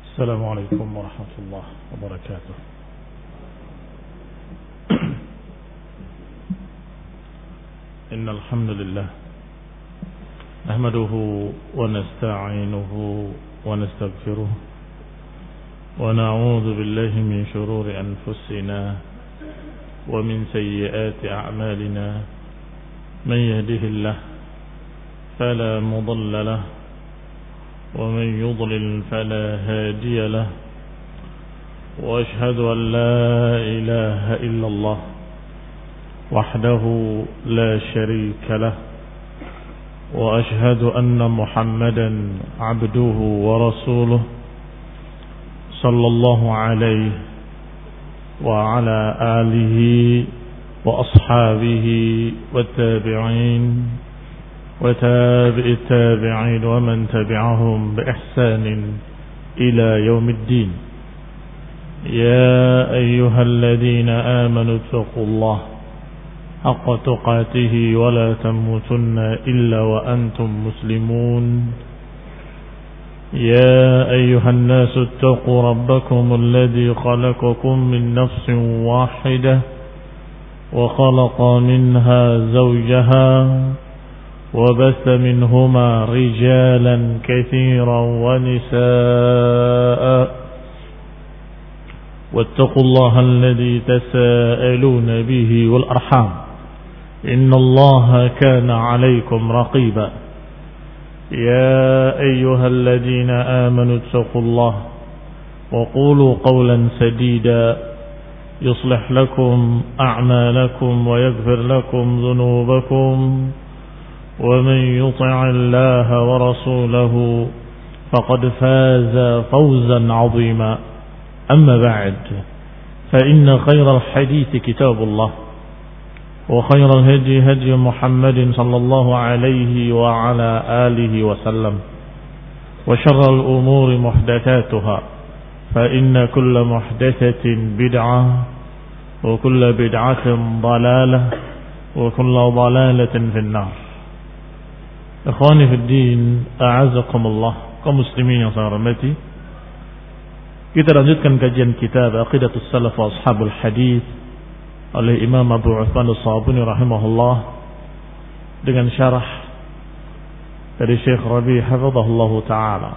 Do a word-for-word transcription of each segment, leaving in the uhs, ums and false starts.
السلام عليكم ورحمة الله وبركاته. إن الحمد لله نحمده ونستعينه ونستغفره ونعوذ بالله من شرور أنفسنا ومن سيئات أعمالنا. من يهده الله فلا مضل له ومن يضلل فلا هادي له، وأشهد أن لا إله إلا الله وحده لا شريك له، وأشهد أن محمدا عبده ورسوله صلى الله عليه وعلى آله وأصحابه والتابعين وتابع التابعين ومن تبعهم بإحسان إلى يوم الدين. يا أيها الذين آمنوا اتقوا الله حق تقاته ولا تموتن إلا وأنتم مسلمون. يا أيها الناس اتقوا ربكم الذي خلقكم من نفس واحدة وخلق منها زوجها وبث منهما رجالا كثيرا ونساء، واتقوا الله الذي تساءلون به والأرحام إن الله كان عليكم رقيبا. يا أيها الذين آمنوا اتقوا الله وقولوا قولا سديدا يصلح لكم أعمالكم ويغفر لكم ذنوبكم، ومن يطع الله ورسوله فقد فاز فوزا عظيما. أما بعد، فإن خير الحديث كتاب الله، وخير الهدي هدي محمد صلى الله عليه وعلى آله وسلم، وشر الأمور محدثاتها، فإن كل محدثة بدعة وكل بدعة ضلالة وكل ضلالة في النار. Ikhwani fi din, a'azakumullah, kaum muslimin yang saya hormati. Kita lanjutkan kajian kitab Aqidatus Salaf wa Ashabul Hadis oleh Imam Abu Uthman As-Sabuni rahimahullah dengan syarah dari Syekh Rabi' hafizahullah taala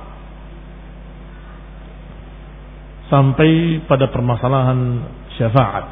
sampai pada permasalahan syafaat.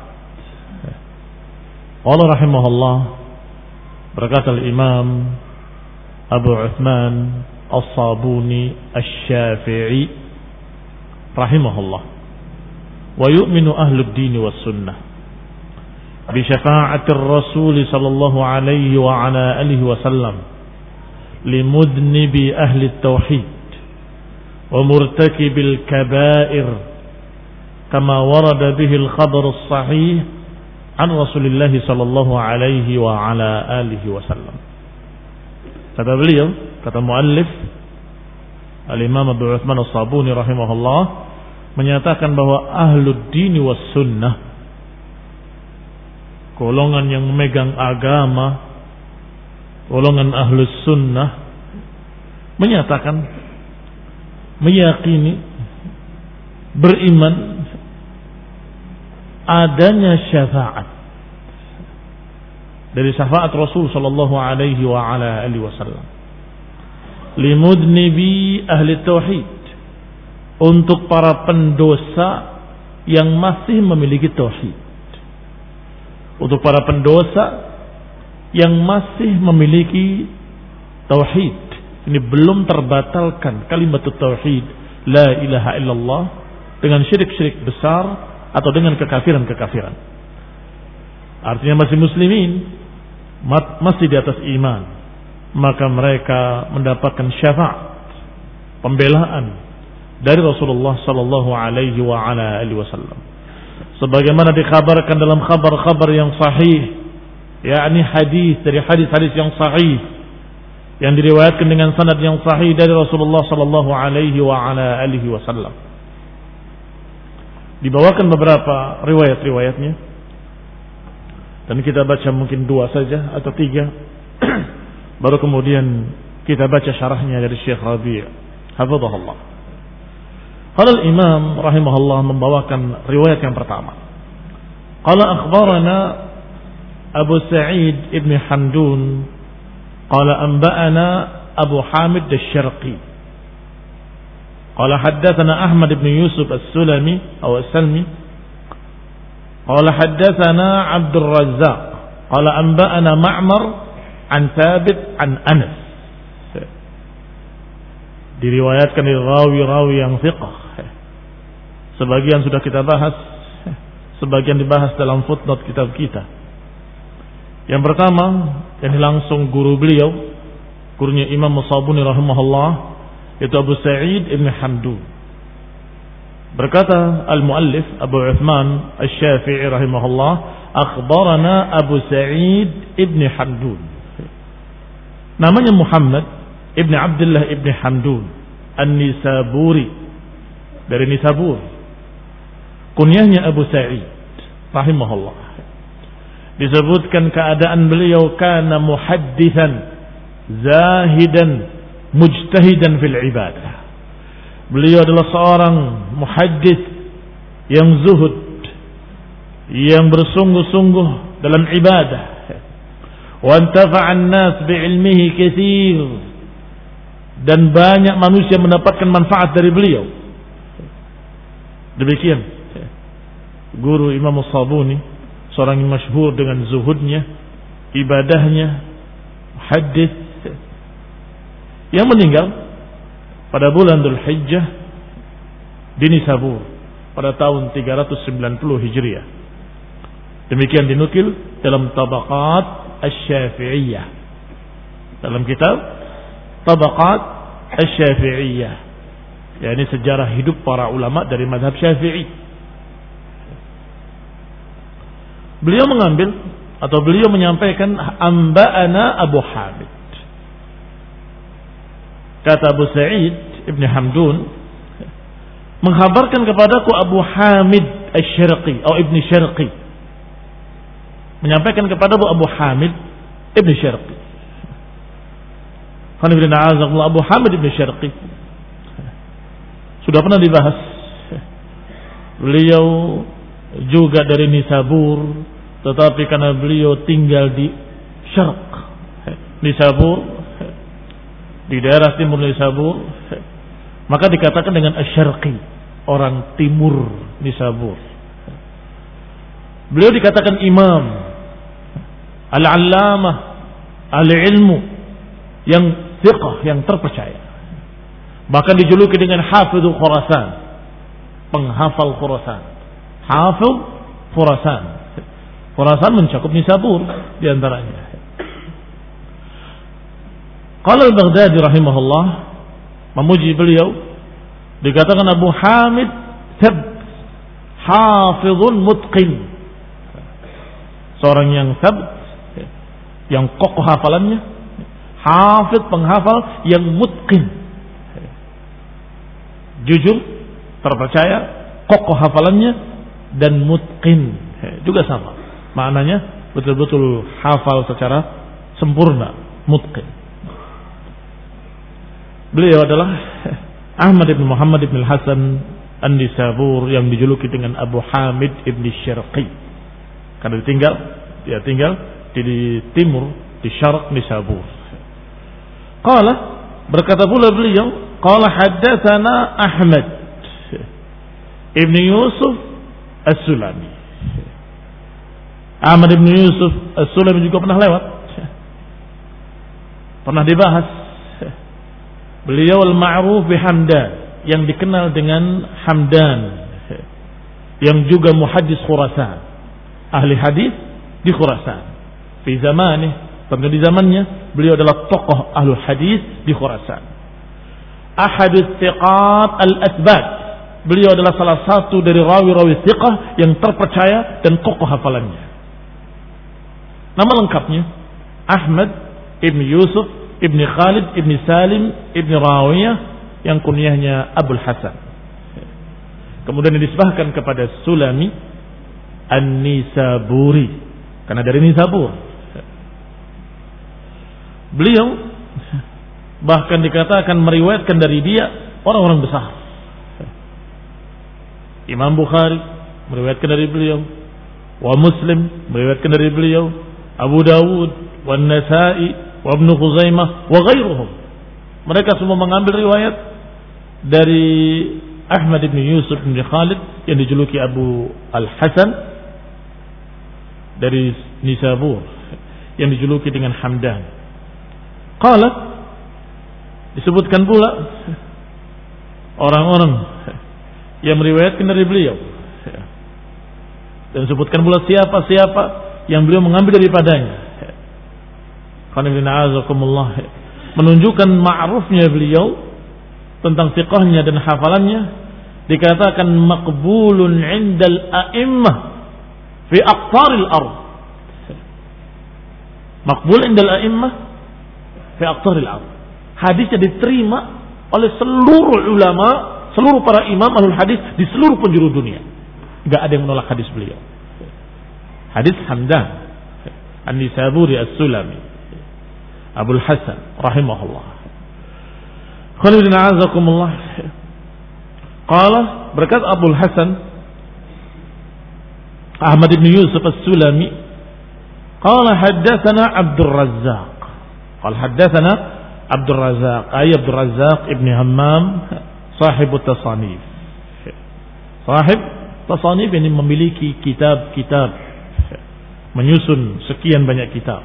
Allah rahimahullah, berkata Imam Abu Uthman As-Sabuni Asy-Syafi'i rahimahullah, wa yu'minu ahlud din was sunnah bi syafa'atir rasul sallallahu alaihi wa ala alihi wa sallam limudnibi ahli at-tauhid wa murtakibil kaba'ir kama warada bihi al-khabar as-sahih an Rasulillah sallallahu alaihi wa ala alihi wa sallam. Kata beliau, kata muallif Al-Imam Abu Uthman As-Sabuni rahimahullah, menyatakan bahwa ahlud dini was sunnah, golongan yang memegang agama, golongan ahlus sunnah, menyatakan, meyakini, beriman adanya syafaat dari syafaat Rasul sallallahu alaihi wa ala alihi wasallam limudnibi ahli tauhid, untuk para pendosa yang masih memiliki tauhid, untuk para pendosa yang masih memiliki tauhid. Ini belum terbatalkan kalimat tauhid la ilaha illallah dengan syirik-syirik besar atau dengan kekafiran-kekafiran. Artinya masih muslimin, masih di atas iman, maka mereka mendapatkan syafaat, pembelaan dari Rasulullah sallallahu alaihi wa ala alihi wasallam, sebagaimana dikabarkan dalam kabar-kabar yang sahih, yakni hadis dari hadis-hadis yang sahih yang diriwayatkan dengan sanad yang sahih dari Rasulullah sallallahu alaihi wa ala alihi wasallam. Dibawakan beberapa riwayat-riwayatnya, dan kita baca mungkin dua saja atau tiga, baru kemudian kita baca syarahnya dari Syekh Rabi' hafizahullah. Qala al-Imam rahimahullah membawakan riwayat yang pertama. Qala akhbarana Abu Sa'id ibn Hamdun qala anba'ana Abu Hamid al-Sharqi qala haddatsana Ahmad ibn Yusuf as-Sulami atau as-Salmi qala haddatsana Abdul Razzaq qala anba'ana Ma'mar an Thabit an Anas. Diriwayatkan dari rawi-rawi yang thiqah. Sebagian sudah kita bahas, sebagian dibahas dalam footnote kitab kita. Yang pertama, yang langsung guru beliau, gurunya Imam Musabuni rahimahullah, itu Abu Sa'id ibn Hamdun. Berkata al-muallif Abu Uthman Asy-Syafi'i rahimahullah, akhbarana Abu Sa'id ibn Hamdun. Namanya Muhammad ibn Abdullah ibn Hamdun An-Nisaburi, dari Nisabur. Kunyahnya Abu Sa'id rahimahullah. Disebutkan keadaan beliau kana muhaddithan zahidan mujtahidan fil ibadah. Beliau adalah seorang muhaddits yang zuhud, yang bersungguh-sungguh dalam ibadah. Wa antafa'an nas bi'ilmihi katsir, dan banyak manusia mendapatkan manfaat dari beliau. Demikian guru Imam As-Sabuni, seorang yang masyhur dengan zuhudnya, ibadahnya, hadis, yang meninggal pada bulan Dzulhijjah di Nisabur pada tahun tiga ratus sembilan puluh Hijriah. Demikian dinukil dalam Tabaqat Asy-Syafi'iyah, dalam kitab Tabaqat Asy-Syafi'iyah, yakni sejarah hidup para ulama dari mazhab Syafi'i. Beliau mengambil atau beliau menyampaikan amba'ana Abu Hamid. Kata Abu Sa'id ibn Hamdun, menghabarkan kepadaku Abu Hamid Asy-Syarqi atau Ibn Syarqi. Menyampaikan kepadaku Abu Hamid Ibn Syarqi. Abu Hamid Ibn Syarqi sudah pernah dibahas. Beliau juga dari Nisabur, tetapi karena beliau tinggal di Syarq Nisabur, di daerah timur Nisabur, maka dikatakan dengan Asy-Syarqi, orang timur Nisabur. Beliau dikatakan imam, al-allamah, al-ilmu, yang thiqah, yang terpercaya. Bahkan dijuluki dengan Hafidhu Khurasan, penghafal Khurasan. Hafidh Khurasan. Khurasan mencakup Nisabur di antaranya. Qala al-Baghdadi rahimahullah, memuji beliau, dikatakan Abu Hamid thabt hafidhun mutqin, seorang yang thabt, yang kokoh hafalannya, hafidh penghafal yang mutqin, jujur, terpercaya, kokoh hafalannya, dan mutqin juga sama maknanya, betul-betul hafal secara sempurna, mutqin. Beliau adalah Ahmad ibn Muhammad ibn Hasan An-Nisabur, yang dijuluki dengan Abu Hamid ibn Syarqi, karena ditinggal dia tinggal di, di timur, di Syarq Nisabur. Qala, berkata pula beliau, qala haddatsana Ahmad ibn Yusuf As-Sulami. Ahmad ibn Yusuf As-Sulami juga pernah lewat, pernah dibahas. Beliau al-ma'ruf bi Hamdan, yang dikenal dengan Hamdan, yang juga muhaddis Khurasan, ahli hadis di Khurasan. Di zamannya, tentu di zamannya, beliau adalah tokoh ahli hadis di Khurasan. Ahadus thiqat al-athbat, beliau adalah salah satu dari rawi-rawi thiqah yang terpercaya dan kokoh hafalannya. Nama lengkapnya Ahmad ibn Yusuf ibn Khalid ibn Salim ibn Rawiyah, yang kunyahnya Abul Hasan. Kemudian dinisbahkan kepada Sulami An-Nisaburi, karena dari Nisabur. Beliau bahkan dikatakan meriwayatkan dari dia orang-orang besar, Imam Bukhari meriwayatkan dari beliau, wa Muslim meriwayatkan dari beliau, Abu Dawud, wa Nasa'i, wa Ibnu Khuzaimah, wa ghairuhum. Mereka semua mengambil riwayat dari Ahmad bin Yusuf bin Khalid yang dijuluki Abu Al-Hasan dari Nisabur yang dijuluki dengan Hamdan. Qala, disebutkan pula orang-orang yang meriwayatkan dari beliau, dan disebutkan pula siapa-siapa yang beliau mengambil daripadanya. Menunjukkan ma'rufnya beliau tentang fiqhnya dan hafalannya, dikatakan maqbulun 'indal a'immah fi aqtaril ardh. Maqbul 'indal a'immah fi aqtaril ardh. Hadisnya diterima oleh seluruh ulama, seluruh para imam ahlul hadis di seluruh penjuru dunia. Enggak ada yang menolak hadis beliau. Hadis Hamdan An-Nisaburi As-Sulami Abul Hasan rahimahullah. Khalidina azakumullah. Qala, berkat Abul Hasan Ahmad bin Yusuf As-Sulami, qala haddatsana Abdul Razzaq. Qala haddatsana Abdul Razzaq, ay Abdul Razzaq ibn Hammam, sahib tasanif. Sahib tasanif ini memiliki kitab-kitab, menyusun sekian banyak kitab.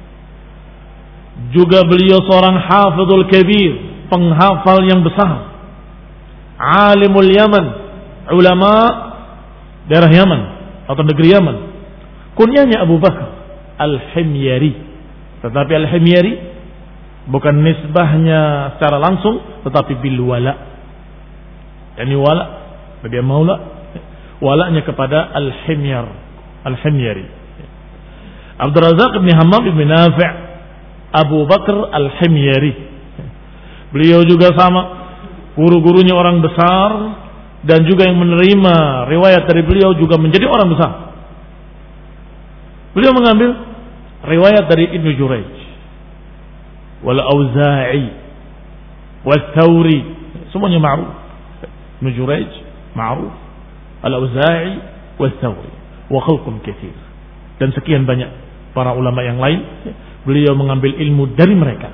Juga beliau seorang hafizul kabir, penghafal yang besar. Alimul Yaman, ulama daerah Yaman atau negeri Yaman. Kunyanya Abu Bakar Al-Himyari. Tetapi Al-Himyari bukan nisbahnya secara langsung, tetapi bil wala. Yani wala, dia maula, walanya kepada Al-Himyar, Al-Himyari. Abdul Razak bin Hammam bin Nafi' Abu Bakar Al-Himyari. Beliau juga sama, guru-gurunya orang besar, dan juga yang menerima riwayat dari beliau juga menjadi orang besar. Beliau mengambil riwayat dari Ibnu Jurayj, wal Auza'i, wal Thawri, semuanya ma'ruf. Ibnu Jurayj ma'ruf, al Auza'i, wal Thawri, wa khalqun katsir, dan sekian banyak para ulama yang lain. Beliau mengambil ilmu dari mereka.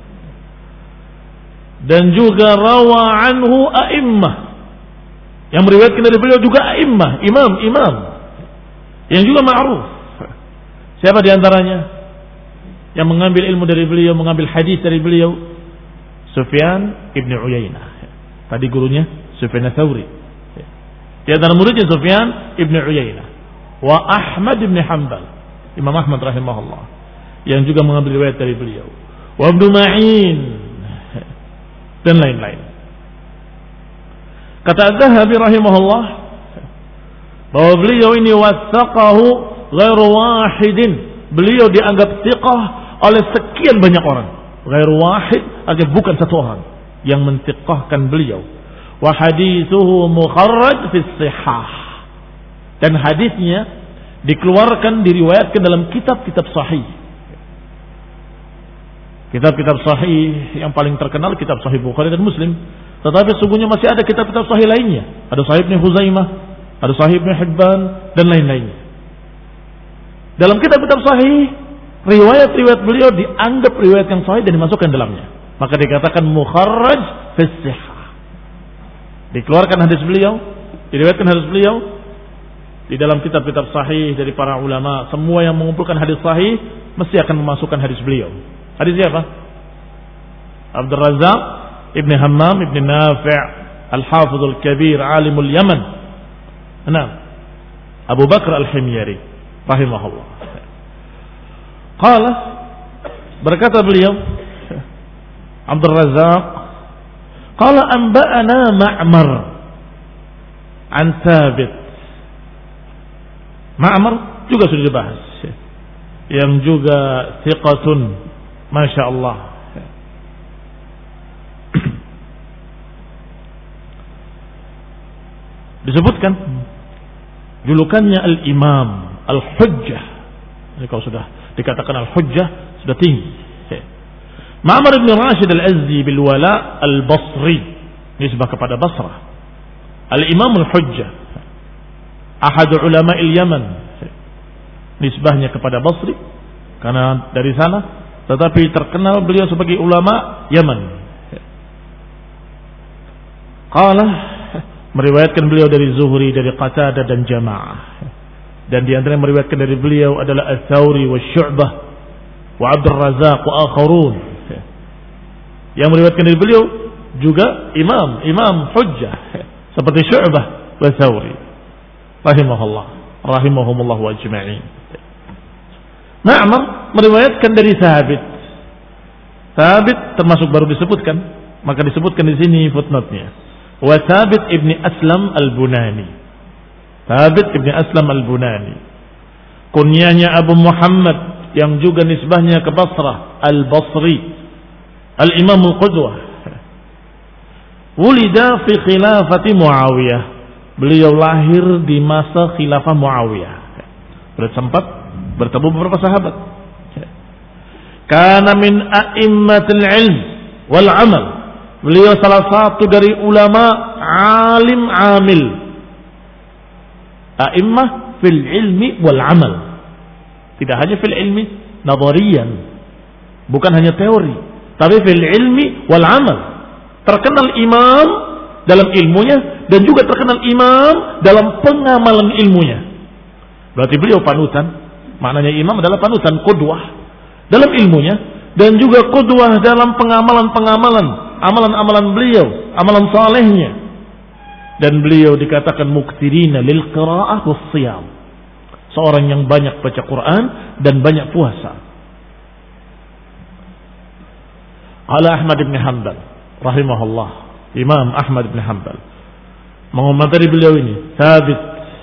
Dan juga rawa anhu a'immah, yang meriwayatkan dari beliau juga a'immah, imam-imam yang juga ma'ruf. Siapa di antaranya yang mengambil ilmu dari beliau, mengambil hadis dari beliau? Sufyan ibn Uyainah. Tadi gurunya Sufyan Ats-Tsauri. Di antara muridnya Sufyan ibn Uyainah. Wa Ahmad ibn Hanbal, Imam Ahmad rahimahullah, yang juga mengambil riwayat dari beliau. Wa Ibnu Ma'in dan lain-lain. Kata Az-Zahabi rahimahullah bahwa beliau ini wathaqahu ghairu wahidin. Beliau dianggap thiqah oleh sekian banyak orang. Ghairu wahid artinya bukan satu orang yang menthiqahkan beliau. Wa hadithuhu mukharraj fi shihah. Dan hadisnya dikeluarkan, diriwayatkan dalam kitab-kitab sahih. Kitab-kitab sahih yang paling terkenal kitab Sahih Bukhari dan Muslim. Tetapi sungguhnya masih ada kitab-kitab sahih lainnya. Ada Sahih Ibnu Khuzaimah, ada Sahih Ibnu Hibban, dan lain-lainnya. Dalam kitab-kitab sahih, riwayat-riwayat beliau dianggap riwayat yang sahih dan dimasukkan dalamnya. Maka dikatakan mukharraj fi shihah. Dikeluarkan hadis beliau, diriwayatkan hadis beliau di dalam kitab-kitab sahih dari para ulama. Semua yang mengumpulkan hadis sahih mesti akan memasukkan hadis beliau. Hadis siapa? Abdul Razzaq Ibn Hammam Ibn Nafi' Al-Hafidhul Kabir Alimul Yaman. Nah, Abu Bakar Al-Himyari rahimahullah. Qala, berkata beliau Abdul Razzaq, qala anba'ana Ma'mar an Thabit. Ma'mar juga sudah dibahas, yang juga thiqatun, Masya Allah. Disebutkan julukannya Al-Imam Al-Hujjah. Ini kalau sudah dikatakan Al-Hujjah sudah tinggi. Ma'mar bin Rashid Al-Azdi bil Wala Al-Basri, nisbah kepada Basrah. Al-Imam Al-Hujjah, ahad ulama al-Yaman, nisbahnya kepada Basri karena dari sana, tetapi terkenal beliau sebagai ulama Yaman. Qala, meriwayatkan beliau dari Zuhri, dari Qatadah dan Jamaah. Dan di antara yang meriwayatkan dari beliau adalah Ats-Tsauri wa Syu'bah wa Abdul Razzaq wa akharun. Yang meriwayatkan dari beliau juga imam, imam hujjah seperti Syu'bah wa Tsauri rahimahullah, rahimahumullah wa ajma'in. Ma'mar meriwayatkan dari Thabit. Thabit termasuk baru disebutkan, maka disebutkan di sini footnote-nya. Wa Thabit ibni Aslam al-Bunani. Thabit ibni Aslam al-Bunani. Kunyahnya Abu Muhammad yang juga nisbahnya ke Basrah, al-Basri, al-Imam al-Qudwah. Wulida fi khilafati Muawiyah. Beliau lahir di masa khilafah Muawiyah. Berarti sempat bertemu beberapa sahabat. Kana min a'immatil ilm wal amal. Beliau salah satu dari ulama alim amil. A'immah fil ilmi wal amal. Tidak hanya fil ilmi nadhariyan, bukan hanya teori, tapi fil ilmi wal amal. Terkenal imam dalam ilmunya dan juga terkenal imam dalam pengamalan ilmunya. Berarti beliau panutan. Maknanya imam adalah panutan, qudwah dalam ilmunya dan juga qudwah dalam pengamalan-pengamalan, amalan-amalan beliau, amalan salehnya. Dan beliau dikatakan muktirina lil qiraah was shiyam. Seorang yang banyak baca Quran dan banyak puasa. Qala Ahmad bin Hanbal rahimahullah, Imam Ahmad bin Hanbal mengomentari beliau ini, Thabit.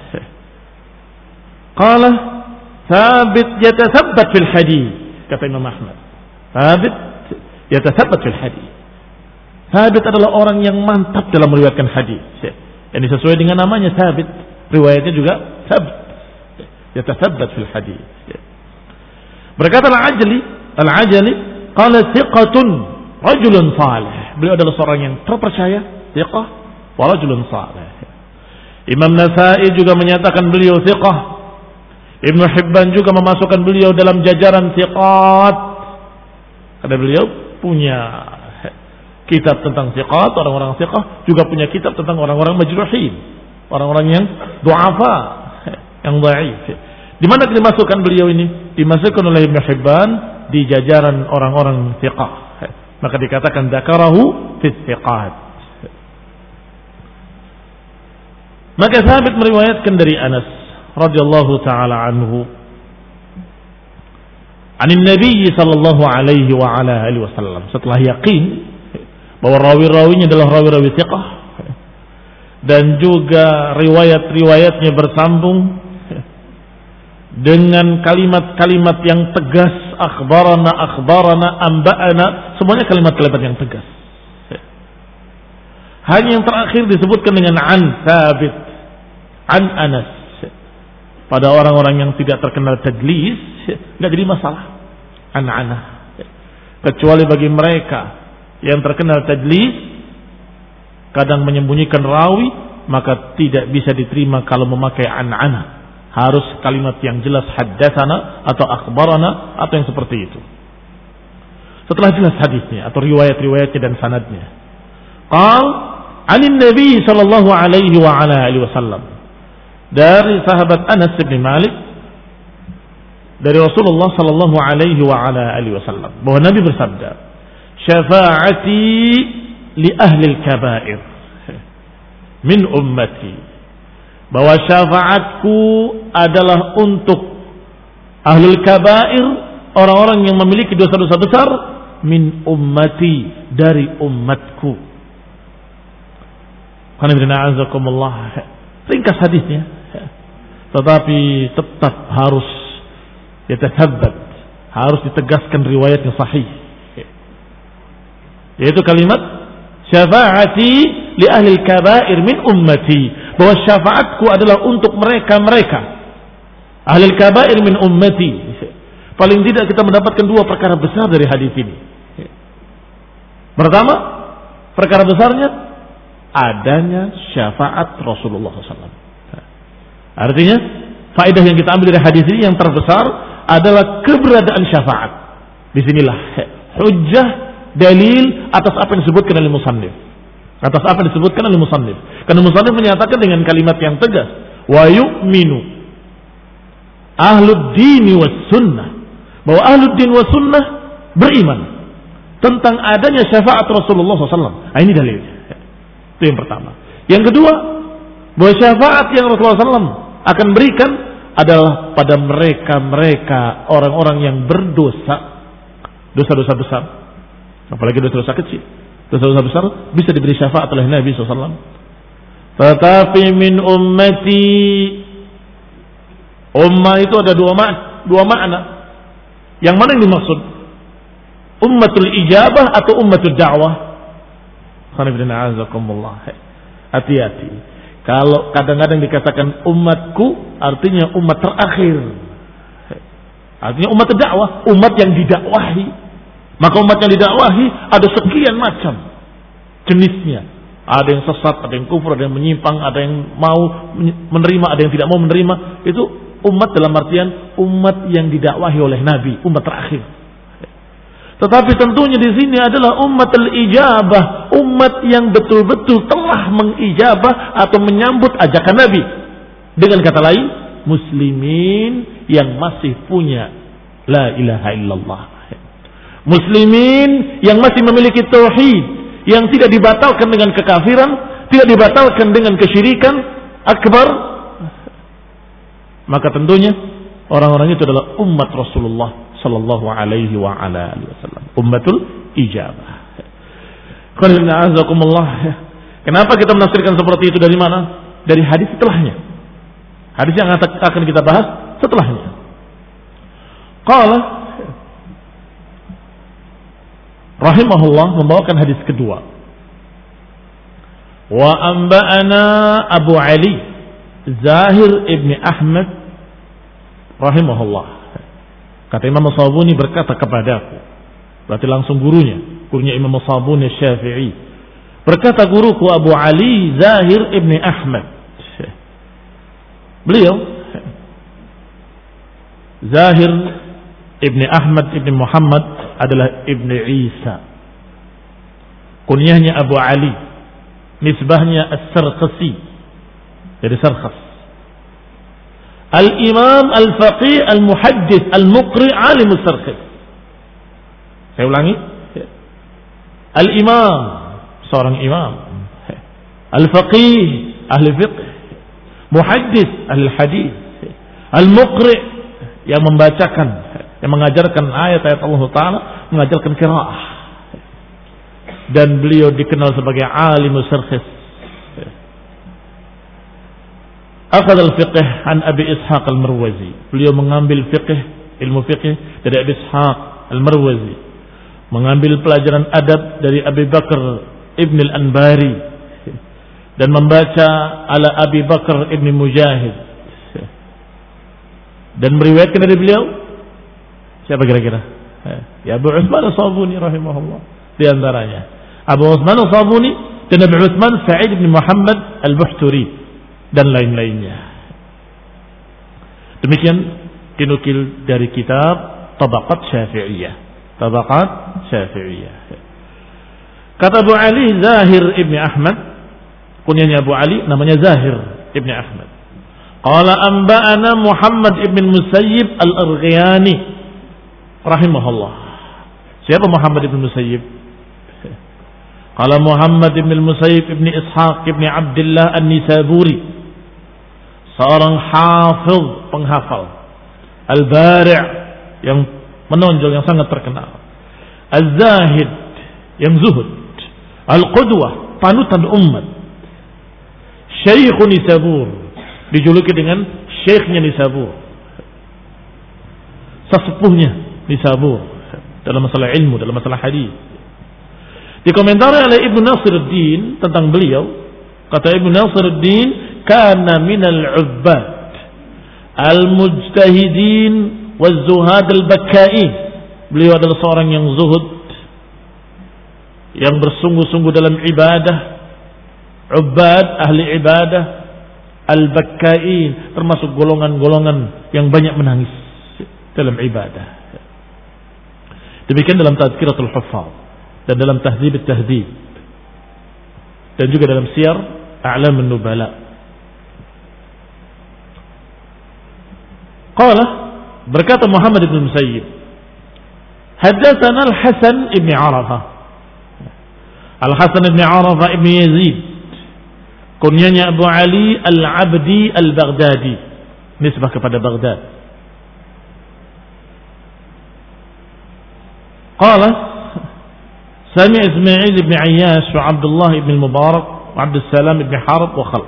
Qala Thabit yatathabbat fil hadis, kata Imam Ahmad. Thabit yatathabbat fil hadis. Thabit adalah orang yang mantap dalam meriwayatkan hadis. Ini sesuai dengan namanya Thabit, riwayatnya juga Thabit. Yatathabbat fil hadis. Berkata Al-Ajli, Al-Ajli qala thiqatun rajulun salih. Beliau adalah seorang yang terpercaya, thiqah wa rajulun salih. Imam Nasa'i juga menyatakan beliau thiqah. Ibnu Hibban juga memasukkan beliau dalam jajaran thiqat. Karena beliau punya kitab tentang thiqat, orang-orang thiqah, juga punya kitab tentang orang-orang majruhin, orang-orang yang du'afa, yang dhaif. Di mana dimasukkan beliau ini? Dimasukkan oleh Ibnu Hibban di jajaran orang-orang thiqah. Maka dikatakan dzakarahu fi thiqat. Maka Thabit meriwayatkan dari Anas radhiyallahu taala anhu anin Nabi sallallahu alaihi wa ala alihi wasallam, setelah yakin bahwa rawi-rawinya adalah rawi-rawi thiqah dan juga riwayat-riwayatnya bersambung dengan kalimat-kalimat yang tegas, akhbarana akhbarana amba'ana, semuanya kalimat-kalimat yang tegas. Hanya yang terakhir disebutkan dengan an Thabit, an Anas. Pada orang-orang yang tidak terkenal tadlis, tidak jadi masalah an-anah. Kecuali bagi mereka yang terkenal tadlis, kadang menyembunyikan rawi, maka tidak bisa diterima kalau memakai an-anah. Harus kalimat yang jelas, haddatsana atau akhbarana atau yang seperti itu. Setelah jelas hadisnya atau riwayat-riwayatnya dan sanadnya. Qal anin Nabi sallallahu alaihi wa ala alihi wasallam. Dari sahabat Anas bin Malik dari Rasulullah sallallahu alaihi wa ala alihi wasallam bahwa Nabi bersabda, "Syafaati li ahli al-kaba'ir min ummati." Bahwa syafaatku adalah untuk ahlul kabair, orang-orang yang memiliki dosa-dosa besar, min ummati, dari umatku. Ringkas hadisnya, tetapi tetap harus yatathabbat, harus ditegaskan riwayatnya sahih, yaitu kalimat syafaati li ahli kabair min ummati, bahwa syafaatku adalah untuk mereka-mereka ahli kabair min ummati. Paling tidak kita mendapatkan dua perkara besar dari hadis ini. Pertama, perkara besarnya adanya syafaat Rasulullah sallallahu alaihi wasallam. Artinya faedah yang kita ambil dari hadis ini yang terbesar adalah keberadaan syafaat. Disinilah hujjah, dalil atas apa yang disebutkan oleh musannif. Atas apa yang disebutkan oleh musannif. Karena musannif menyatakan dengan kalimat yang tegas, wa yu'minu ahlud dini was sunnah, bahwa ahlud din was sunnah beriman tentang adanya syafaat Rasulullah shallallahu alaihi wasallam. Nah, ini dalilnya. Itu yang pertama. Yang kedua, bahwa syafaat yang Rasulullah shallallahu alaihi wasallam akan berikan adalah pada mereka-mereka orang-orang yang berdosa, dosa-dosa besar, apalagi dosa-dosa kecil. Dosa-dosa besar bisa diberi syafaat oleh Nabi shallallahu alaihi wasallam. Tetapi min ummati, ummah itu ada dua makna, dua makna. Yang mana yang dimaksud? Ummatul ijabah atau ummatul da'wah? Hati-hati. Kalau kadang-kadang dikatakan umatku, artinya umat terakhir. Artinya umat dakwah, umat yang didakwahi. Maka umat yang didakwahi ada sekian macam jenisnya. Ada yang sesat, ada yang kufur, ada yang menyimpang, ada yang mau menerima, ada yang tidak mau menerima. Itu umat dalam artian umat yang didakwahi oleh Nabi, umat terakhir. Tetapi tentunya di sini adalah umat al-ijabah, umat yang betul-betul telah mengijabah atau menyambut ajakan Nabi. Dengan kata lain, muslimin yang masih punya la ilaha illallah. Muslimin yang masih memiliki tauhid, yang tidak dibatalkan dengan kekafiran, tidak dibatalkan dengan kesyirikan akbar. Maka tentunya orang-orang itu adalah umat Rasulullah sallallahu alaihi wa ala alihi wasallam, ummatul ijabah. Kenapa kita menafsirkan seperti itu? Dari mana? Dari hadis setelahnya. Hadis yang akan kita bahas setelahnya. Qala rahimahullah membawakan hadis kedua. Wa anba'ana Abu Ali Zahir ibn Ahmad rahimahullah. Kata Imam Sabuni berkata kepadaku, berarti langsung gurunya, gurunya Imam Sabuni Syafi'i. Berkata guruku Abu Ali Zahir ibn Ahmad. Beliau Zahir ibn Ahmad ibn Muhammad adalah ibn Isa. Kunyahnya Abu Ali, nisbahnya As-Sarqasi, dari Sarqas. Al-Imam Al-Faqih Al-Muhaddis Al-Muqri Alim As-Sarqas. Saya ulangi. Al-Imam, seorang imam. Al-Faqih, ahli fiqh. Muhaddis, ahli hadis. Al-Muqri, yang membacakan, yang mengajarkan ayat-ayat Allah Ta'ala, mengajarkan qiraah. Dan beliau dikenal sebagai Alim As-Sarqas. Akhad al-fiqh an Abi Ishaq al-Marwazi. Beliau mengambil fiqh, ilmu fiqh dari Abi Ishaq al-Marwazi. Mengambil pelajaran adab dari Abi Bakar ibn al-Anbari. Dan membaca ala Abi Bakar ibn Mujahid. Dan meriwayatkan dari beliau, siapa kira-kira? Ya Abu Utsman al-Sabuni rahimahullah. Di antaranya Abu Utsman al-Sabuni dan Abu Utsman Sa'id ibn Muhammad al-Buhturi dan lain-lainnya. Demikian dinukil dari kitab Tabaqat Syafi'iyah. Tabaqat Syafi'iyah. Kata Abu Ali Zahir ibn Ahmad, kunyahnya Abu Ali, namanya Zahir ibn Ahmad. Qala anba'ana Muhammad ibn Musayyib al-Arghiyani rahimahullah. Siapa Muhammad ibn Musayyib? Qala Muhammad ibn Musayyib ibn Ishaq ibn Abdullah An-Nisaburi, seorang hafiz, penghafal, al-bari' yang menonjol, yang sangat terkenal, az-zahid, yang zuhud, al-qudwah, panutan umat, Syekh Nisabur, dijuluki dengan Syekhnya Nisabur, sesepuhnya Nisabur dalam masalah ilmu, dalam masalah hadis. Dikomentari oleh Ibnu Nasiruddin tentang beliau, kata Ibnu Nasiruddin, kana minal ubbad al-mujtahidin waz-zuhad al-bakka'in. Beliau adalah seorang yang zuhud, yang bersungguh-sungguh dalam ibadah, ubbad, ahli ibadah, al-bakkain, termasuk golongan-golongan yang banyak menangis dalam ibadah. Demikian dalam Tazkiratul Huffaz dan dalam Tahdzib at-Tahdzib dan juga dalam Siyar A'lam an-Nubala. Qala, berkata Muhammad ibn Musayyib, haddatsana Al-Hasan ibn Arafah. Al-Hasan ibn Arafah ibn Yazid, kunyanya Abu Ali Al-Abdi Al-Baghdadi, nisbah kepada Baghdad. Qala sami Ismail ibn Ayyash wa Abdullah ibn Mubarak wa Abdul Salam ibn Harb wa khalq.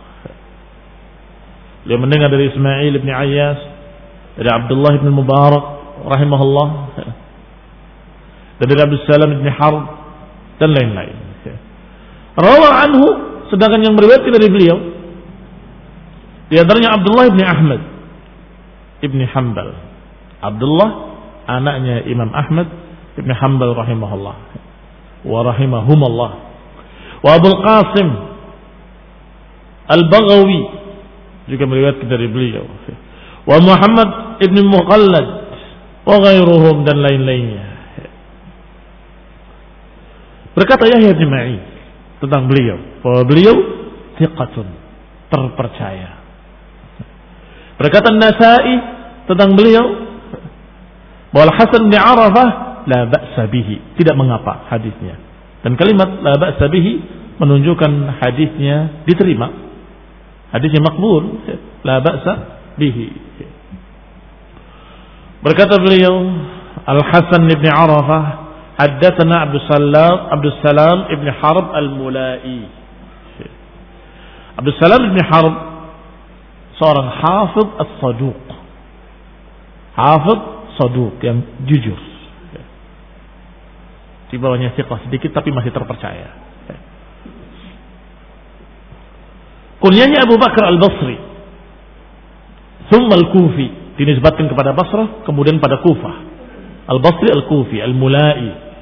Dia mendengar dari Ismail ibn Ayyash, dari Abdullah ibn Mubarak rahimahullah, dan dari Abdul Salam ibn Harb dan lain-lain. Rawa anhu, sedangkan yang meriwayatkan dari beliau di antaranya Abdullah ibn Ahmad ibn Hanbal. Abdullah anaknya Imam Ahmad ibn Hanbal rahimahullah wa rahimahumallah, wa Abul Qasim Al-Baghawi juga meriwayatkan dari beliau, wa Muhammad ibn Muqallad wa ghairuhum dan lain-lainnya. Berkata Yahya bin Ma'in tentang beliau, bahwa beliau thiqatun, terpercaya. Berkata An-Nasa'i tentang beliau bahwa Hasan bin Arafah la ba'sa bihi, tidak mengapa hadisnya. Dan kalimat la ba'sa bihi menunjukkan hadisnya diterima, hadisnya makbul, la ba'sa bihi. Berkata beliau Al-Hasan bin Arafah, haddatsana Abdus Salam Abdus Salam ibn Harb Al-Mulai. Abdus Salam ibn Harb seorang hafiz as-saduq, hafiz saduq yang jujur, di bawahnya thiqah sedikit tapi masih terpercaya. Kunyanya Abu Bakar Al-Basri, thumma Al-Kufi, dinisbatkan kepada Basrah kemudian pada Kufah. Al-Basri Al-Kufi Al-Mulai.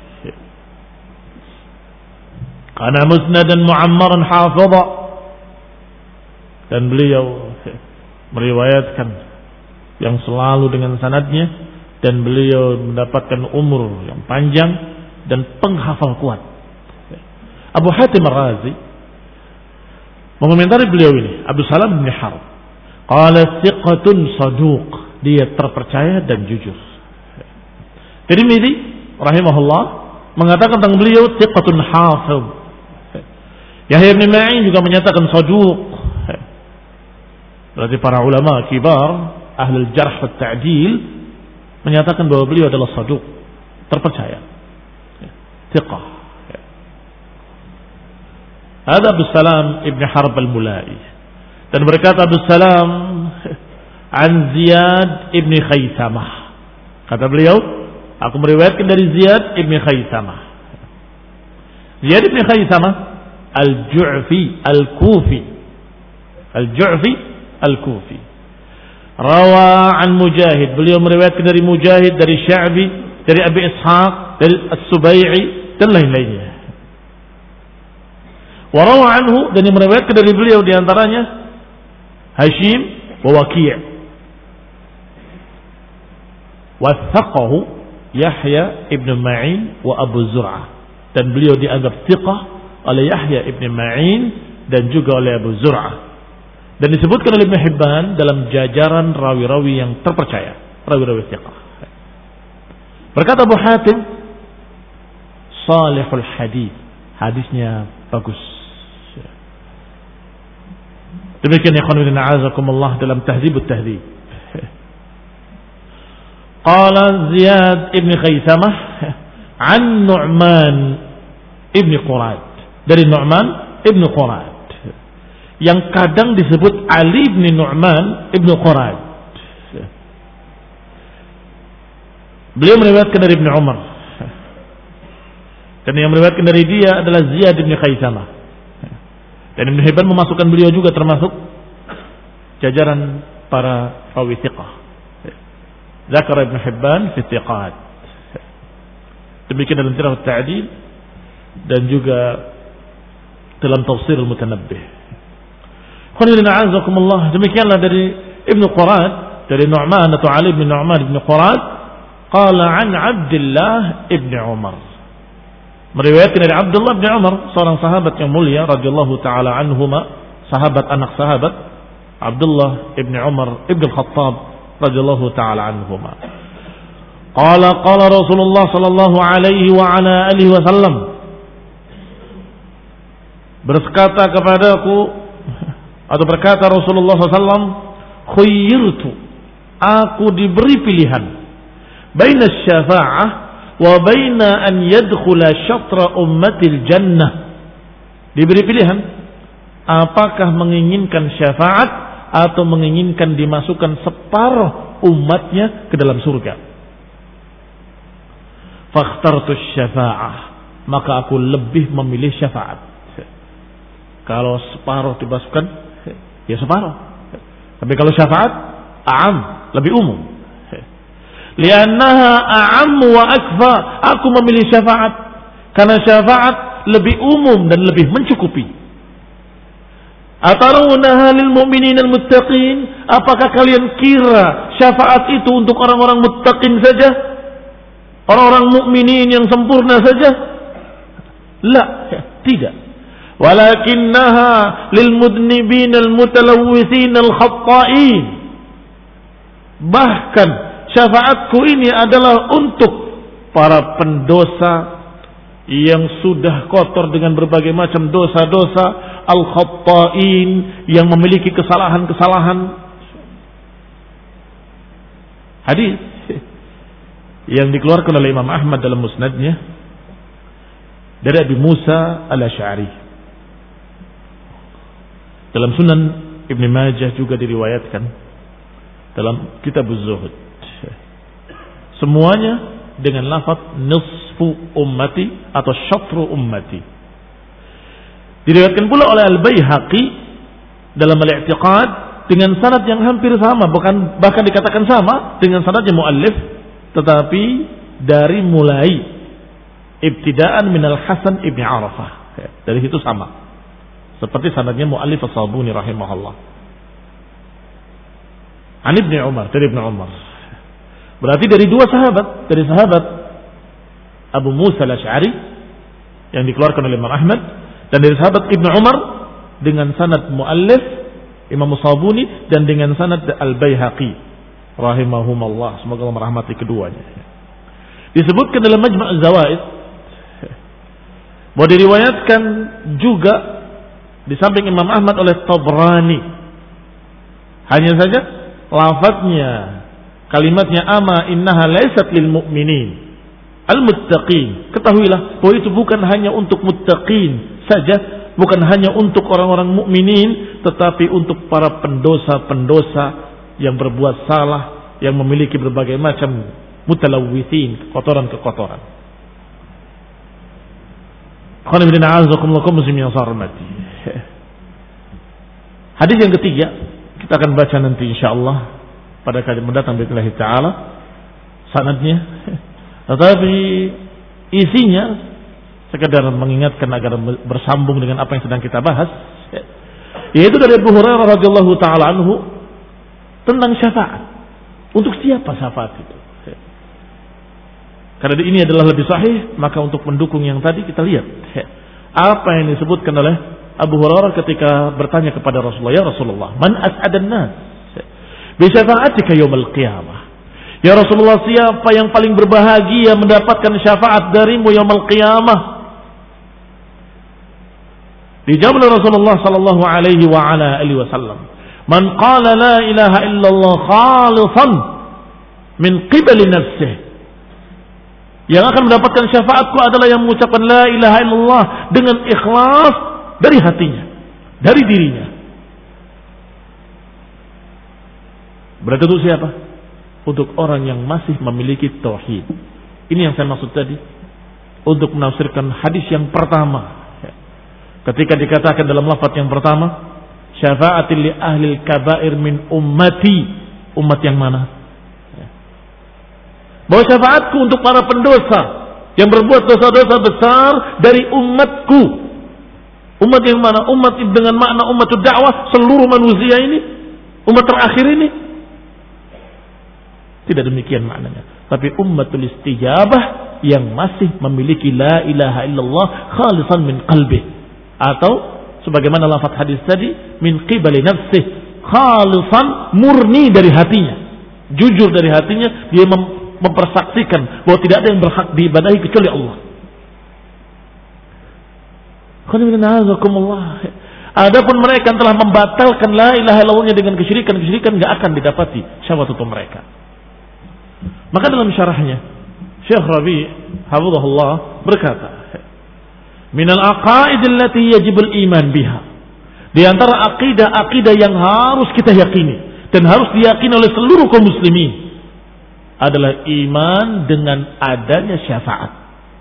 Kana musnadan mu'ammaran hafidha, dan beliau meriwayatkan yang selalu dengan sanadnya, dan beliau mendapatkan umur yang panjang dan penghafal kuat. Abu Hatim Ar-Razi mengomentari beliau ini, Abdul Salam bin Harb, qala thiqatun saduq, dia terpercaya dan jujur. Tirmidzi rahimahullah mengatakan tentang beliau thiqatun hafiz. Yahya bin Ma'in juga menyatakan saduq. Berarti para ulama kibar ahlul jarh wa ta'dil menyatakan bahwa beliau adalah saduq, terpercaya, thiqah. Ada Abdus Salam ibn Harb Al-Mulai, dan berkata Abdus Salam an Ziyad ibn Khaysamah, kata beliau, aku meriwayatkan dari Ziyad ibn Khaysamah. Ziyad ibn Khaysamah Al-Ju'fi Al-Kufi, Al-Ju'fi Al-Kufi. Rawa an Mujahid, beliau meriwayatkan dari Mujahid, dari Sya'bi, dari Abi Ishaq, dari As-Subai'i dan lain-lainnya. Wa rawa anhu, dan yang meriwayatkan dari beliau di antaranya Hashim wa Waqi'. Wathaqahu Yahya ibn Ma'in wa Abu Zur'ah, dan beliau dianggap thiqah oleh Yahya ibn Ma'in dan juga oleh Abu Zur'ah, dan disebutkan oleh Ibn Hibban dalam jajaran rawi-rawi yang terpercaya, rawi-rawi thiqah. Berkata Abu Hatim, salihul hadis, hadisnya bagus. Demikian ya ikhwan fillah a'azakumullah dalam Tahdzib at-Tahdzib. Qala Ziyad ibn Khaysamah an Nu'man ibn Qurad, dari Nu'man ibn Qurad, yang kadang disebut Ali ibn Nu'man ibn Qurad. Beliau meriwayatkan dari Ibn Umar, dan yang meriwayatkan dari dia adalah Ziyad ibn Khaysamah, dan Ibn Hibban memasukkan beliau juga termasuk jajaran para rawi thiqah. Zakar Ibn Hibban fi thiqat. Demikian dalam Tirah At-Ta'dil dan juga dalam Tafsir Al-Mutanabbih. Demikianlah dari Ibnu Qurad, dari Nu'man atau Ali bin Nu'man bin Qurad, qala an Abdullah ibn Umar. Meriwayatkan dari Abdullah bin Umar, seorang sahabat yang mulia radhiyallahu taala anhuma, sahabat anak sahabat Abdullah ibn Umar ibn Khattab radhiyallahu taala anhuma. Qala qala Rasulullah sallallahu alaihi wa ala alihi wasallam, berkata kepadaku atau berkata Rasulullah sallallahu alaihi wasallam, khuyyirtu, aku diberi pilihan, baina syafa'ah wa baina an yadkhula syatra ummatil jannah. Diberi pilihan, apakah menginginkan syafaat atau menginginkan dimasukkan separuh umatnya ke dalam surga. Fakhtartu syafa'ah, maka aku lebih memilih syafaat. Kalau separuh dimasukkan, ya separuh. Tapi kalau syafaat, a'am, lebih umum. Liannaha a'am wa akfa, aku memilih syafaat karena syafaat lebih umum dan lebih mencukupi. Atarawunaha lil mu'minin al muttaqin, apakah kalian kira syafaat itu untuk orang-orang muttaqin saja? Orang-orang mukminin yang sempurna saja? La, tidak. Walakinnaha lil mudnibin al mutalawwithin al khatta'in. Bahkan syafaatku ini adalah untuk para pendosa yang sudah kotor dengan berbagai macam dosa-dosa, al-khatta'in, yang memiliki kesalahan-kesalahan. Hadis yang dikeluarkan oleh Imam Ahmad dalam musnadnya dari Abi Musa al-Asy'ari. Dalam Sunan Ibn Majah juga diriwayatkan dalam Kitab Az-Zuhud. Semuanya dengan lafaz nisfu ummati atau syatru ummati. Diriwayatkan pula oleh Al-Baihaqi dalam Al-I'tiqad dengan sanad yang hampir sama, bukan bahkan dikatakan sama dengan sanadnya muallif, tetapi dari mulai ibtidaan minal Hasan ibn Arafah, dari situ sama seperti sanadnya muallif As-Sabuni rahimahullah. An Ibn Umar, dari Ibn Umar. Berarti dari dua sahabat, dari sahabat Abu Musa al-Asy'ari yang dikeluarkan oleh Imam Ahmad, dan dari sahabat Ibn Umar dengan sanad muallif Imam As-Sabuni dan dengan sanad Al-Baihaqi rahimahumallah, semoga Allah merahmati keduanya. Disebutkan dalam Majma' Az-Zawaid bahwa diriwayatkan juga di samping Imam Ahmad oleh Tabrani. Hanya saja lafadznya, kalimatnya ama innaha laysat lil mu'minin al-muttaqin. Ketahuilah bahwa itu bukan hanya untuk muttaqin saja, bukan hanya untuk orang-orang mukminin, tetapi untuk para pendosa-pendosa yang berbuat salah, yang memiliki berbagai macam mutalawwithin, kotoran-kekotoran. Hadis yang ketiga kita akan baca nanti insyaallah pada kali mendatang billahi taala sanadnya, tetapi isinya sekedar mengingatkan agar bersambung dengan apa yang sedang kita bahas, yaitu dari Abu Hurairah radhiyallahu taala anhu tentang syafaat. Untuk siapa syafaat itu? Karena ini adalah lebih sahih, maka untuk mendukung yang tadi kita lihat apa yang disebutkan oleh Abu Hurairah ketika bertanya kepada Rasulullah, ya Rasulullah, man as'adan nas bi syafa'atika yaumil qiyamah. Ya Rasulullah, siapa yang paling berbahagia mendapatkan syafaat darimu yaumil qiyamah? Dijawab oleh Rasulullah sallallahu alaihi wa ala alihi wasallam, man qala la ilaha illallah khalisan min qibali nafsihi. Yang akan mendapatkan syafaatku adalah yang mengucapkan la ilaha illallah dengan ikhlas dari hatinya, dari dirinya. Berarti untuk siapa? Untuk orang yang masih memiliki tauhid. Ini yang saya maksud tadi untuk menafsirkan hadis yang pertama. Ketika dikatakan dalam lafaz yang pertama, syafa'atil li ahlil kabair min ummati. Umat yang mana? Bahwa syafaatku untuk para pendosa yang berbuat dosa-dosa besar dari umatku. Umat yang mana? Umat dengan makna umat dakwah seluruh manusia ini, umat terakhir ini. Tidak demikian maknanya. Tapi ummatul istijabah yang masih memiliki la ilaha illallah khalisan min qalbih. Atau sebagaimana lafaz hadis tadi, min qibali nafsih, khalisan, murni dari hatinya. Jujur dari hatinya, dia mem- mempersaksikan bahwa tidak ada yang berhak diibadahi kecuali Allah. Adapun mereka yang telah membatalkan la ilaha illallahnya dengan kesyirikan-kesyirikan, enggak akan didapati syafaat untuk mereka. Maka dalam syarahnya Syekh Rabi' hafizahullah berkata, minal aqaid allati yajibul iman biha, di antara akidah-akidah yang harus kita yakini dan harus diyakini oleh seluruh kaum muslimin adalah iman dengan adanya syafaat.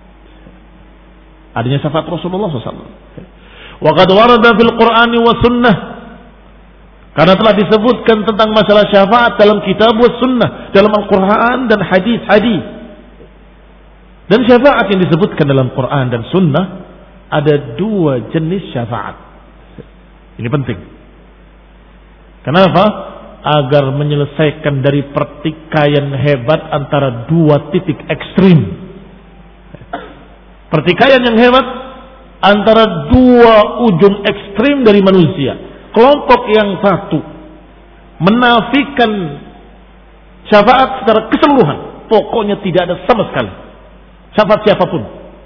Adanya syafaat Rasulullah shallallahu alaihi wasallam. Wa qad warada fil Qur'ani wa sunnah, karena telah disebutkan tentang masalah syafaat dalam kitab wa sunnah, dalam Al-Quran dan hadis-hadis. Dan syafaat yang disebutkan dalam Quran dan sunnah ada dua jenis syafaat. Ini penting. Kenapa? Agar menyelesaikan dari pertikaian hebat antara dua titik ekstrim. Pertikaian yang hebat antara dua ujung ekstrim dari manusia. Kelompok yang satu menafikan syafaat secara keseluruhan, pokoknya tidak ada sama sekali syafaat siapapun.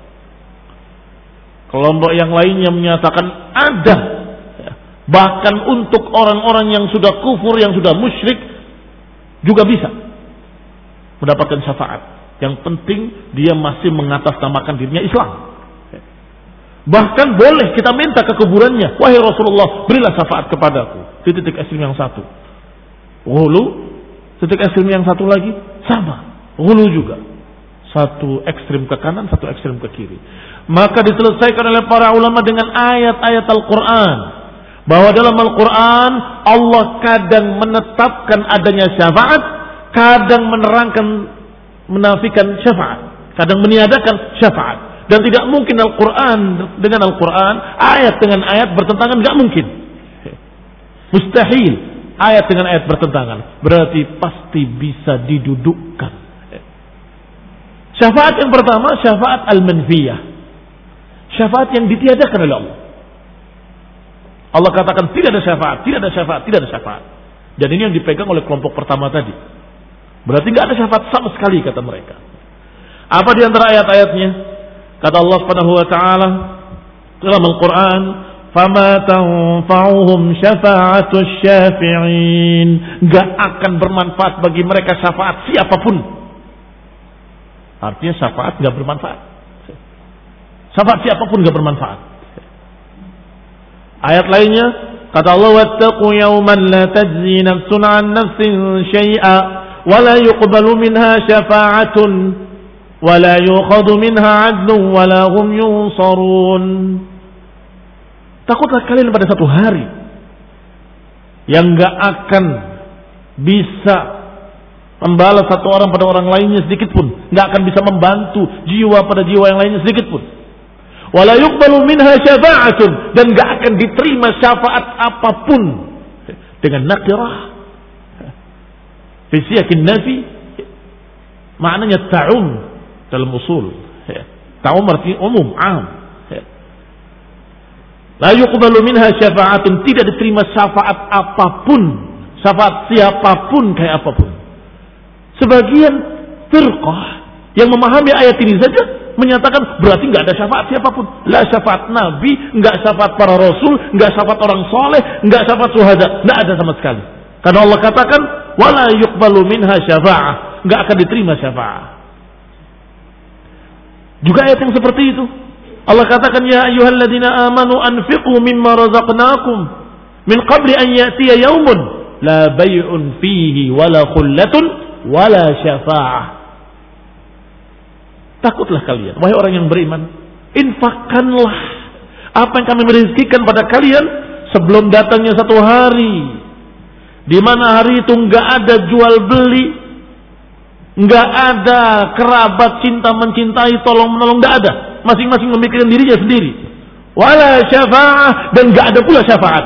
Kelompok yang lainnya menyatakan ada, bahkan untuk orang-orang yang sudah kufur, yang sudah musyrik juga bisa mendapatkan syafaat. Yang penting dia masih mengatasnamakan dirinya Islam. Bahkan boleh kita minta ke kuburannya, wahai Rasulullah, berilah syafaat kepadaku. Di titik ekstrim yang satu Ghulu, titik ekstrim yang satu lagi sama, ghulu juga. Satu ekstrim ke kanan, satu ekstrim ke kiri. Maka diselesaikan oleh para ulama dengan ayat-ayat Al-Quran, bahwa dalam Al-Quran Allah kadang menetapkan adanya syafaat, kadang menerangkan menafikan syafaat, kadang meniadakan syafaat. Dan tidak mungkin Al-Quran dengan Al-Quran, ayat dengan ayat bertentangan, tidak mungkin. Mustahil ayat dengan ayat bertentangan. Berarti pasti bisa didudukkan. Syafaat yang pertama, syafaat al-manfiyah, syafaat yang ditiadakan oleh Allah. Allah katakan tidak ada syafaat, tidak ada syafaat, tidak ada syafaat. Dan ini yang dipegang oleh kelompok pertama tadi. Berarti tidak ada syafaat sama sekali, kata mereka. Apa di antara ayat-ayatnya? Kata Allah Subhanahu wa taala dalam Al-Qur'an, "Fama tanfa'uhum syafa'atus syafi'in." Enggak akan bermanfaat bagi mereka syafaat siapapun. Artinya syafaat enggak bermanfaat. Syafaat siapapun enggak bermanfaat. Ayat lainnya kata Allah, "Wattaqu yawman la tajzi nafsun 'an nafsin syai'a wa la yuqbalu minha syafa'atun wala yukhadhu minha 'adlun wala hum yunsarun." Takutlah kalian pada satu hari yang enggak akan bisa membalas satu orang pada orang lainnya sedikit pun, enggak akan bisa membantu jiwa pada jiwa yang lainnya sedikit pun. Wala yuqbalu minha syafa'atun, dan enggak akan diterima syafaat apapun. Dengan nakirah fi siyakin nafi, maknanya ta'um dalam usul. Ta'um artinya umum, am. La yuqbalu minha syafa'atun, tidak diterima syafaat apapun, syafaat siapapun kayak apapun. Sebagian firqah yang memahami ayat ini saja menyatakan berarti enggak ada syafaat siapapun. La syafaat nabi, enggak syafaat para rasul, enggak syafaat orang soleh, enggak syafaat syuhada, enggak ada sama sekali. Karena Allah katakan wala yuqbalu minha syafa'ah, enggak akan diterima syafaat. Juga ayat yang seperti itu Allah katakan, ya ayyuhalladzina amanu anfiqu mimma razaqnakum min qabli an ya'tiya yaumun la bay'un fihi wala khullatun wala syafa'ah. Takutlah kalian, wahai orang yang beriman, infakkanlah apa yang kami merizkikan pada kalian sebelum datangnya satu hari di mana hari itu enggak ada jual beli, enggak ada kerabat cinta mencintai, tolong menolong, enggak ada. Masing-masing memikirkan dirinya sendiri. wala syafa'ah, dan enggak ada pula syafaat.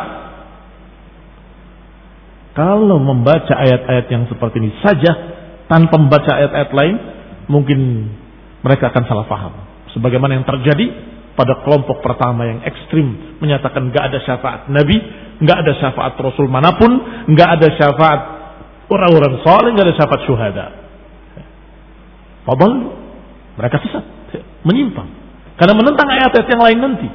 Kalau membaca ayat-ayat yang seperti ini saja tanpa membaca ayat-ayat lain, mungkin mereka akan salah paham. Sebagaimana yang terjadi pada kelompok pertama yang ekstrim, menyatakan enggak ada syafaat Nabi, enggak ada syafaat Rasul manapun, enggak ada syafaat orang-orang saleh, enggak ada syafaat syuhada. Fadal, mereka sesat, menyimpang karena menentang ayat-ayat yang lain nanti.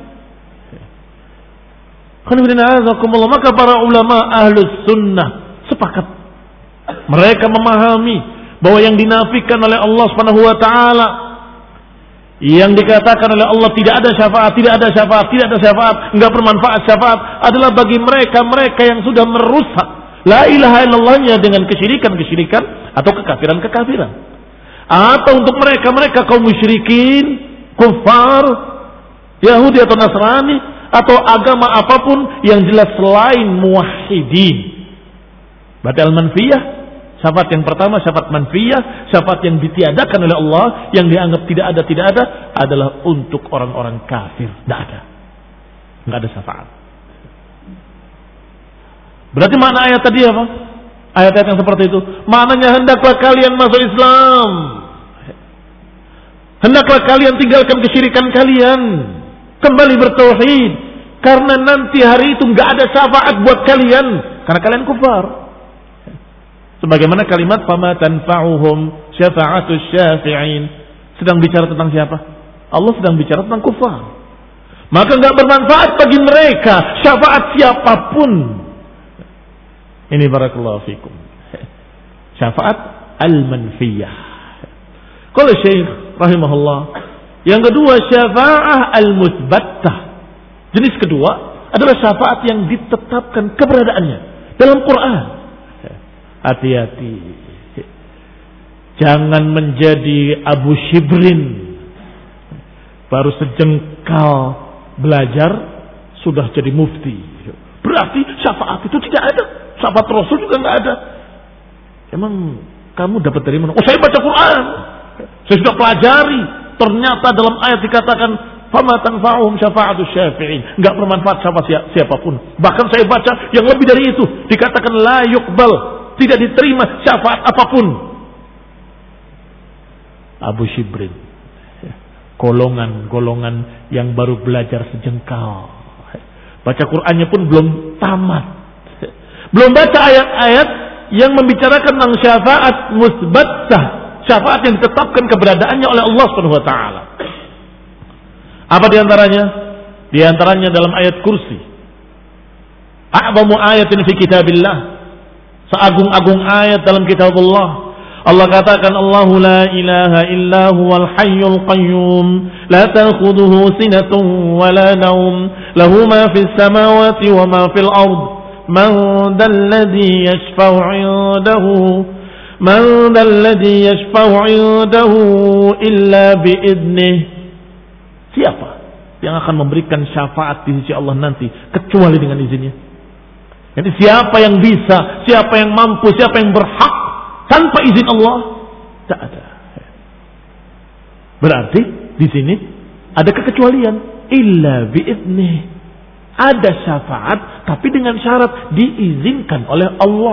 Maka para ulama ahlus sunnah sepakat, mereka memahami bahwa yang dinafikan oleh Allah Subhanahu wa taala, yang dikatakan oleh Allah tidak ada syafaat, tidak ada syafaat, tidak ada syafaat, enggak bermanfaat syafaat, adalah bagi mereka-mereka yang sudah merusak la ilaha illallahnya dengan kesyirikan-kesyirikan atau kekafiran-kekafiran. Atau untuk mereka-mereka kaum musyrikin, kufar, Yahudi atau Nasrani, atau agama apapun yang jelas selain muwahhidin. Berarti al-manfiyah, syafaat yang pertama syafaat manfiyah, syafaat yang ditiadakan oleh Allah, yang dianggap tidak ada tidak ada adalah untuk orang-orang kafir, tidak ada, nggak ada syafaat. Berarti makna ayat tadi apa? Ayat-ayat yang seperti itu maknanya hendaklah kalian masuk Islam, hendaklah kalian tinggalkan kesyirikan kalian, kembali bertauhid, karena nanti hari itu nggak ada syafaat buat kalian karena kalian kufar. Sebagaimana kalimat fama tanfa'uhum syafa'atus syafi'in, sedang bicara tentang siapa? Allah sedang bicara tentang kufar. Maka nggak bermanfaat bagi mereka syafaat siapapun. Ini barakallahu fikum, syafaat al-manfiyah. Qala Syekh rahimahullah, yang kedua syafa'ah al-musbattah. Jenis kedua adalah syafaat yang ditetapkan keberadaannya dalam Quran. Hati-hati, jangan menjadi Abu Shibrin, baru sejengkal belajar sudah jadi mufti. Berarti syafaat itu tidak ada, syafaat Rasul juga nggak ada. Emang kamu dapat dari mana? Oh, saya baca Quran, saya sudah pelajari. Ternyata dalam ayat dikatakan fama tanfa'uhum syafa'atus syafi'in, enggak bermanfaat siapa siapapun. Bahkan saya baca yang lebih dari itu, dikatakan la yuqbal, tidak diterima syafaat apapun. Abu Shibrin, golongan-golongan yang baru belajar sejengkal, baca Qur'annya pun belum tamat, belum baca ayat-ayat yang membicarakan tentang syafaat musbattah, syafaat yang ditetapkan keberadaannya oleh Allah Subhanahu wa taala. Apa di antaranya? Di antaranya dalam ayat kursi. A'zamu ayatin fi kitabillah. Seagung-agung ayat dalam kitab Allah. Allah katakan Allahu la ilaha illa huwal hayyul qayyum la ta'khudhuhu sinatun wa la nawm lahu ma fis samawati wa ma fil ard man dhal ladzi yashfa'u 'indahu man dhal ladzi yashfa'u 'indahu illa bi idnihi. Siapa yang akan memberikan syafaat di sisi Allah nanti kecuali dengan izinnya? Jadi siapa yang bisa, siapa yang mampu, siapa yang berhak tanpa izin Allah? Tak ada. Berarti di sini ada kekecualian, illa bi'idnih. Ada syafaat tapi dengan syarat diizinkan oleh Allah.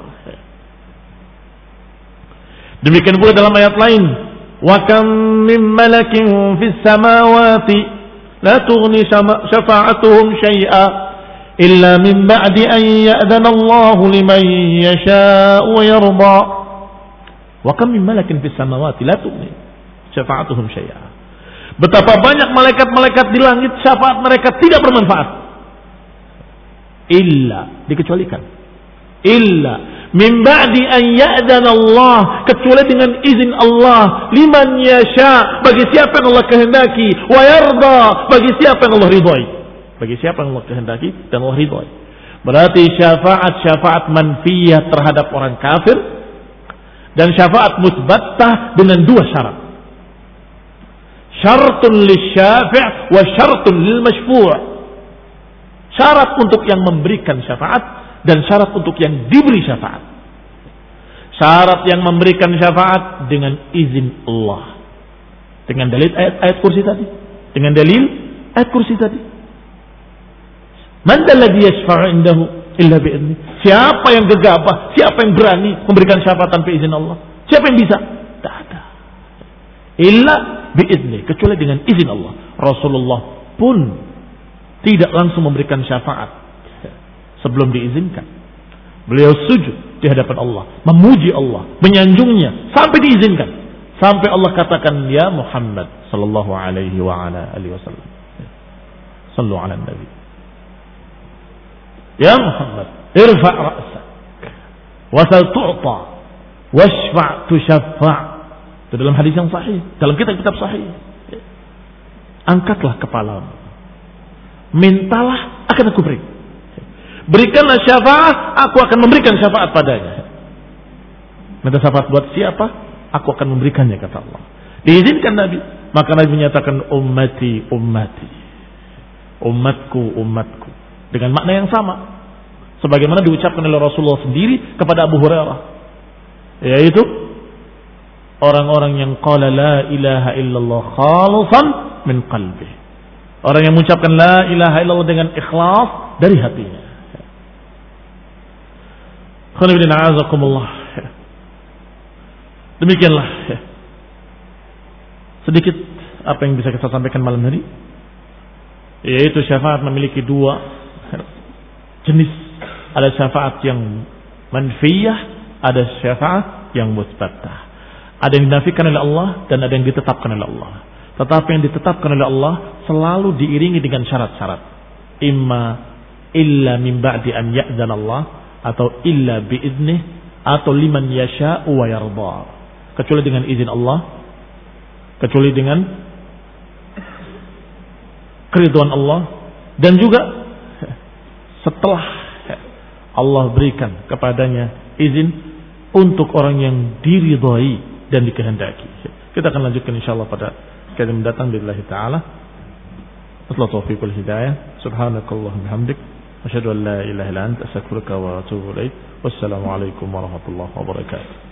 Demikian pula dalam ayat lain, wa kam min malakin fis samawati la tughni syafa'atuhum syai'a illa min ba'di an ya'dana Allah liman yasha'u wa yarda. Wa kam min malakin fis samawati la tughni syafa'atuhum syai'a. Betapa banyak malaikat-malaikat di langit, syafaat mereka tidak bermanfaat. Illa, dikecualikan. Illa min ba'di an ya'dana Allah, kecuali dengan izin Allah, liman yasha, bagi siapa yang Allah kehendaki, wa yarda, bagi siapa yang Allah ridhai. Bagi siapa yang Allah kehendaki dan Allah ridhai. Berarti syafaat-syafaat manfiyah terhadap orang kafir dan syafaat musbattah dengan dua syarat. Syaratun lisyafi' wa syaratun lil masyfu'. Syarat untuk yang memberikan syafaat dan syarat untuk yang diberi syafaat. Syarat yang memberikan syafaat dengan izin Allah, dengan dalil ayat-ayat kursi tadi, dengan dalil ayat kursi tadi. Man alladhi yashfa'u indahu illa bi'idznih. Siapa yang gegabah, siapa yang berani memberikan syafaat tanpa izin Allah? Siapa yang bisa? Tidak ada. Illa bi'idznih, kecuali dengan izin Allah. Rasulullah pun tidak langsung memberikan syafaat sebelum diizinkan. Beliau sujud di hadapan Allah, memuji Allah, menyanjungnya sampai diizinkan. Sampai Allah katakan, ya Muhammad sallallahu alaihi wa ala alihi wasallam. Sallu ala nabi. Ya Muhammad, irfa' ra'sak wasal tu'ta washfa' tushaffa'. Itu dalam hadis yang sahih, dalam kitab-kitab sahih. Angkatlah kepalamu, mintalah akan aku beri. Berikanlah syafaat, aku akan memberikan syafaat padanya. Minta syafaat buat siapa? Aku akan memberikannya, kata Allah. Diizinkan Nabi, maka Nabi menyatakan ummati ummati, umatku umatku, dengan makna yang sama sebagaimana diucapkan oleh Rasulullah sendiri kepada Abu Hurairah, yaitu orang-orang yang qala la ilaha illallah khalisan min qalbi, orang yang mengucapkan la ilaha illallah dengan ikhlas dari hatinya. Demikianlah sedikit apa yang bisa kita sampaikan malam hari, yaitu syafaat memiliki dua jenis. Ada syafaat yang manfiyah, ada syafaat yang musbatah. Ada yang dinafikan oleh Allah dan ada yang ditetapkan oleh Allah. Tetapi yang ditetapkan oleh Allah selalu diiringi dengan syarat-syarat. Imma illa min ba'di an ya'zan Allah, atau illa biiznih, atau liman yasha'u wa yarda. Kecuali dengan izin Allah, kecuali dengan keridhaan Allah, dan juga setelah Allah berikan kepadanya izin untuk orang yang diridhai dan dikehendaki. Kita akan lanjutkan insyaallah pada kali mendatang billahi taala. Wassalamu taufiq wal hidayah. Subhanakallahumma hamdik asyhadu an la ilaha illa anta astaghfiruka wa atubu ilaik. Wassalamu alaikum warahmatullahi wabarakatuh.